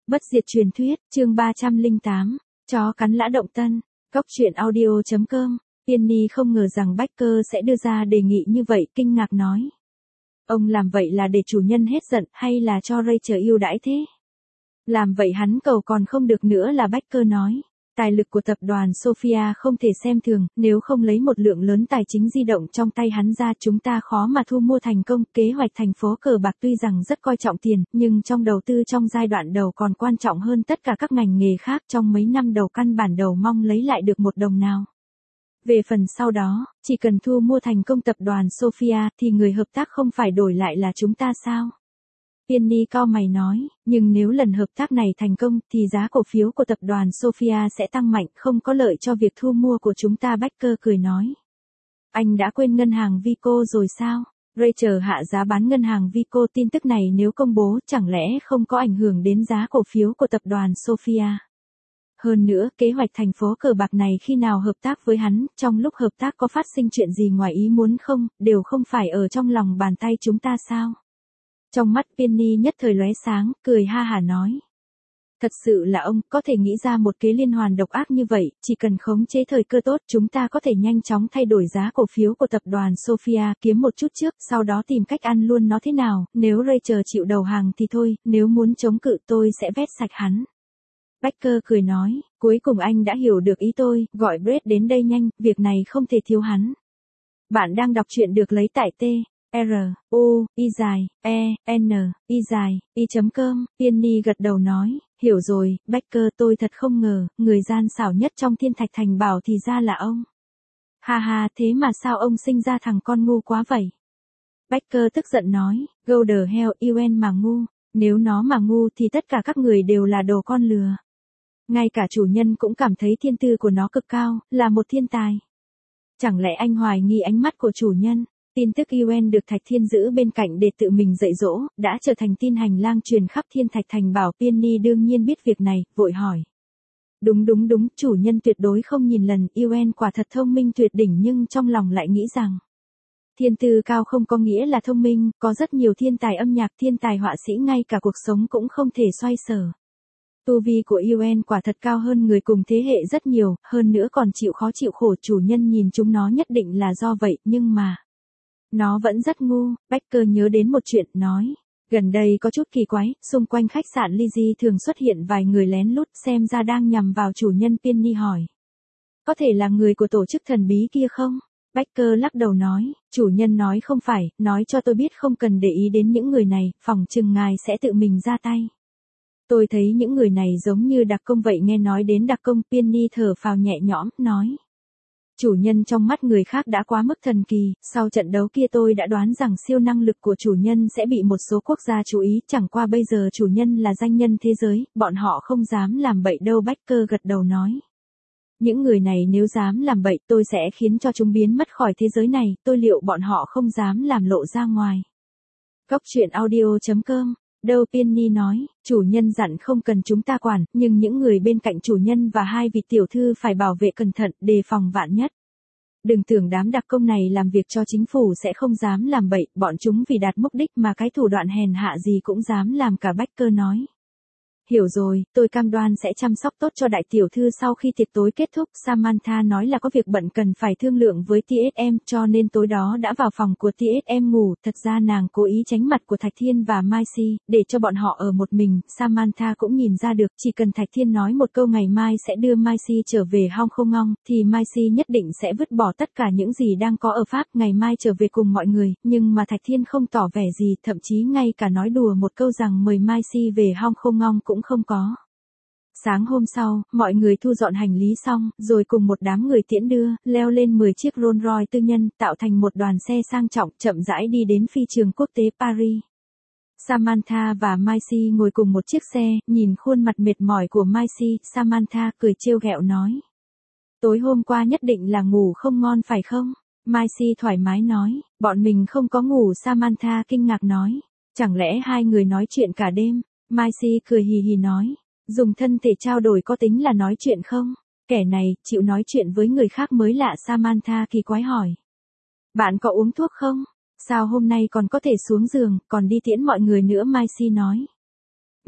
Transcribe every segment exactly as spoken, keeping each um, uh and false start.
Bất diệt truyền thuyết, chương ba trăm lẻ tám, chó cắn lã động tân, góc truyện audio.com, Penny không ngờ rằng Baker sẽ đưa ra đề nghị như vậy, kinh ngạc nói. Ông làm vậy là để chủ nhân hết giận hay là cho Rachel yêu đãi thế? Làm vậy hắn cầu còn không được nữa là Baker nói. Tài lực của tập đoàn Sophia không thể xem thường, nếu không lấy một lượng lớn tài chính di động trong tay hắn ra chúng ta khó mà thu mua thành công. Kế hoạch thành phố cờ bạc tuy rằng rất coi trọng tiền, nhưng trong đầu tư trong giai đoạn đầu còn quan trọng hơn tất cả các ngành nghề khác. Trong mấy năm đầu căn bản đầu mong lấy lại được một đồng nào. Về phần sau đó, chỉ cần thu mua thành công tập đoàn Sophia thì người hợp tác không phải đổi lại là chúng ta sao? Penny cau mày nói, nhưng nếu lần hợp tác này thành công thì giá cổ phiếu của tập đoàn Sophia sẽ tăng mạnh, không có lợi cho việc thu mua của chúng ta. Baker cười nói. Anh đã quên ngân hàng Vico rồi sao? Rachel hạ giá bán ngân hàng Vico. Tin tức này nếu công bố chẳng lẽ không có ảnh hưởng đến giá cổ phiếu của tập đoàn Sophia? Hơn nữa, kế hoạch thành phố cờ bạc này khi nào hợp tác với hắn, trong lúc hợp tác có phát sinh chuyện gì ngoài ý muốn không, đều không phải ở trong lòng bàn tay chúng ta sao? Trong mắt Penny nhất thời lóe sáng, cười ha hả nói. Thật sự là ông có thể nghĩ ra một kế liên hoàn độc ác như vậy, chỉ cần khống chế thời cơ tốt chúng ta có thể nhanh chóng thay đổi giá cổ phiếu của tập đoàn Sophia, kiếm một chút trước, sau đó tìm cách ăn luôn nó thế nào, nếu Rachel chịu đầu hàng thì thôi, nếu muốn chống cự tôi sẽ vét sạch hắn. Baker cười nói, cuối cùng anh đã hiểu được ý tôi, gọi Brett đến đây nhanh, việc này không thể thiếu hắn. Bạn đang đọc truyện được lấy tại T. R, U, I dài, E, N, I dài, I.com, Penny gật đầu nói, hiểu rồi, Baker tôi thật không ngờ, người gian xảo nhất trong Thiên Thạch Thành bảo thì ra là ông. Ha ha, thế mà sao ông sinh ra thằng con ngu quá vậy? Baker tức giận nói, go the hell you mà ngu, nếu nó mà ngu thì tất cả các người đều là đồ con lừa. Ngay cả chủ nhân cũng cảm thấy thiên tư của nó cực cao, là một thiên tài. Chẳng lẽ anh hoài nghi ánh mắt của chủ nhân? Tin tức u en được Thạch Thiên giữ bên cạnh để tự mình dạy dỗ, đã trở thành tin hành lang truyền khắp Thiên Thạch Thành bảo. Penny đương nhiên biết việc này, vội hỏi. Đúng đúng đúng, chủ nhân tuyệt đối không nhìn lần, u en quả thật thông minh tuyệt đỉnh nhưng trong lòng lại nghĩ rằng. Thiên tư cao không có nghĩa là thông minh, có rất nhiều thiên tài âm nhạc, thiên tài họa sĩ ngay cả cuộc sống cũng không thể xoay sở. Tu vi của u en quả thật cao hơn người cùng thế hệ rất nhiều, hơn nữa còn chịu khó chịu khổ, chủ nhân nhìn chúng nó nhất định là do vậy, nhưng mà. Nó vẫn rất ngu. Baker nhớ đến một chuyện, nói. Gần đây có chút kỳ quái, xung quanh khách sạn Lizzie thường xuất hiện vài người lén lút, xem ra đang nhằm vào chủ nhân. Penny hỏi. Có thể là người của tổ chức thần bí kia không? Baker lắc đầu nói, chủ nhân nói không phải, nói cho tôi biết không cần để ý đến những người này, phòng chừng ngài sẽ tự mình ra tay. Tôi thấy những người này giống như đặc công vậy. Nghe nói đến đặc công, Penny thở phào nhẹ nhõm, nói. Chủ nhân trong mắt người khác đã quá mức thần kỳ, sau trận đấu kia tôi đã đoán rằng siêu năng lực của chủ nhân sẽ bị một số quốc gia chú ý, chẳng qua bây giờ chủ nhân là danh nhân thế giới, bọn họ không dám làm bậy đâu. Baker gật đầu nói. Những người này nếu dám làm bậy tôi sẽ khiến cho chúng biến mất khỏi thế giới này, tôi liệu bọn họ không dám làm lộ ra ngoài. Góc truyện audio.com. Đâu Penny nói, chủ nhân dặn không cần chúng ta quản, nhưng những người bên cạnh chủ nhân và hai vị tiểu thư phải bảo vệ cẩn thận, đề phòng vạn nhất. Đừng tưởng đám đặc công này làm việc cho chính phủ sẽ không dám làm bậy, bọn chúng vì đạt mục đích mà cái thủ đoạn hèn hạ gì cũng dám làm cả. Baker nói. Hiểu rồi, tôi cam đoan sẽ chăm sóc tốt cho đại tiểu thư. Sau khi tiệc tối kết thúc, Samantha nói là có việc bận cần phải thương lượng với tê ét em, cho nên tối đó đã vào phòng của tê ét em ngủ. Thật ra nàng cố ý tránh mặt của Thạch Thiên và Mai Si, để cho bọn họ ở một mình. Samantha cũng nhìn ra được, chỉ cần Thạch Thiên nói một câu ngày mai sẽ đưa Mai Si trở về Hong Kong ngong, thì Mai Si nhất định sẽ vứt bỏ tất cả những gì đang có ở Pháp, ngày mai trở về cùng mọi người. Nhưng mà Thạch Thiên không tỏ vẻ gì, thậm chí ngay cả nói đùa một câu rằng mời Mai Si về Hong Kong ngong cũng không có. Sáng hôm sau, mọi người thu dọn hành lý xong, rồi cùng một đám người tiễn đưa, leo lên mười chiếc Rolls Royce tư nhân, tạo thành một đoàn xe sang trọng, chậm rãi đi đến phi trường quốc tế Paris. Samantha và Mai Si ngồi cùng một chiếc xe, nhìn khuôn mặt mệt mỏi của Mai Si, Samantha cười trêu ghẹo nói. Tối hôm qua nhất định là ngủ không ngon phải không? Mai Si thoải mái nói, bọn mình không có ngủ. Samantha kinh ngạc nói, chẳng lẽ hai người nói chuyện cả đêm? Mai Si cười hì hì nói, dùng thân thể trao đổi có tính là nói chuyện không? Kẻ này, chịu nói chuyện với người khác mới lạ. Samantha kỳ quái hỏi. Bạn có uống thuốc không? Sao hôm nay còn có thể xuống giường, còn đi tiễn mọi người nữa? Mai Si nói.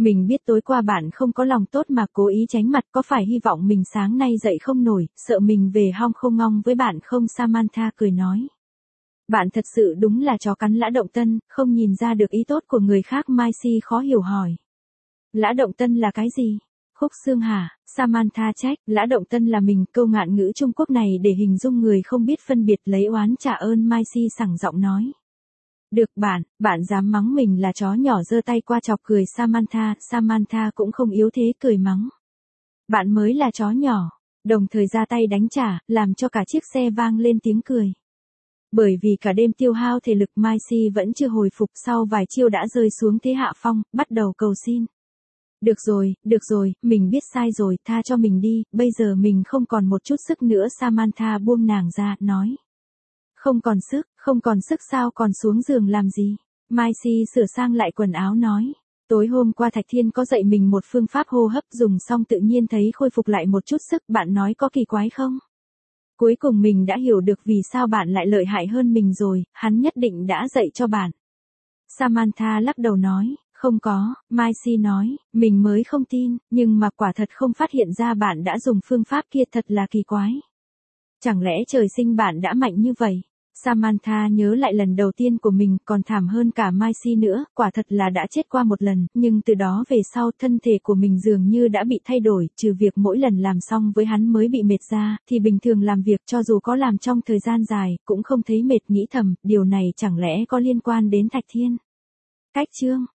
Mình biết tối qua bạn không có lòng tốt mà cố ý tránh mặt, có phải hy vọng mình sáng nay dậy không nổi, sợ mình về hong không ngong với bạn không? Samantha cười nói. Bạn thật sự đúng là chó cắn lã động tân, không nhìn ra được ý tốt của người khác. Mycie khó hiểu hỏi. Lã động tân là cái gì? Khúc xương hả? Samantha trách. Lã động tân là mình, câu ngạn ngữ Trung Quốc này để hình dung người không biết phân biệt lấy oán trả ơn. Mycie sẳng giọng nói. Được bạn, bạn dám mắng mình là chó nhỏ, giơ tay qua chọc cười Samantha. Samantha cũng không yếu thế cười mắng. Bạn mới là chó nhỏ, đồng thời ra tay đánh trả, làm cho cả chiếc xe vang lên tiếng cười. Bởi vì cả đêm tiêu hao thể lực, Mycie vẫn chưa hồi phục, sau vài chiêu đã rơi xuống thế hạ phong, bắt đầu cầu xin. Được rồi, được rồi, mình biết sai rồi, tha cho mình đi, bây giờ mình không còn một chút sức nữa. Samantha buông nàng ra, nói. Không còn sức, không còn sức sao còn xuống giường làm gì? Mycie sửa sang lại quần áo nói. Tối hôm qua Thạch Thiên có dạy mình một phương pháp hô hấp, dùng xong tự nhiên thấy khôi phục lại một chút sức, bạn nói có kỳ quái không? Cuối cùng mình đã hiểu được vì sao bạn lại lợi hại hơn mình rồi, hắn nhất định đã dạy cho bạn. Samantha lắc đầu nói, không có. Mycie nói, mình mới không tin, nhưng mà quả thật không phát hiện ra bạn đã dùng phương pháp kia, thật là kỳ quái. Chẳng lẽ trời sinh bạn đã mạnh như vậy? Samantha nhớ lại lần đầu tiên của mình, còn thảm hơn cả Mycie nữa, quả thật là đã chết qua một lần, nhưng từ đó về sau thân thể của mình dường như đã bị thay đổi, trừ việc mỗi lần làm xong với hắn mới bị mệt ra, thì bình thường làm việc cho dù có làm trong thời gian dài, cũng không thấy mệt. Nghĩ thầm, điều này chẳng lẽ có liên quan đến Thạch Thiên? Cách chương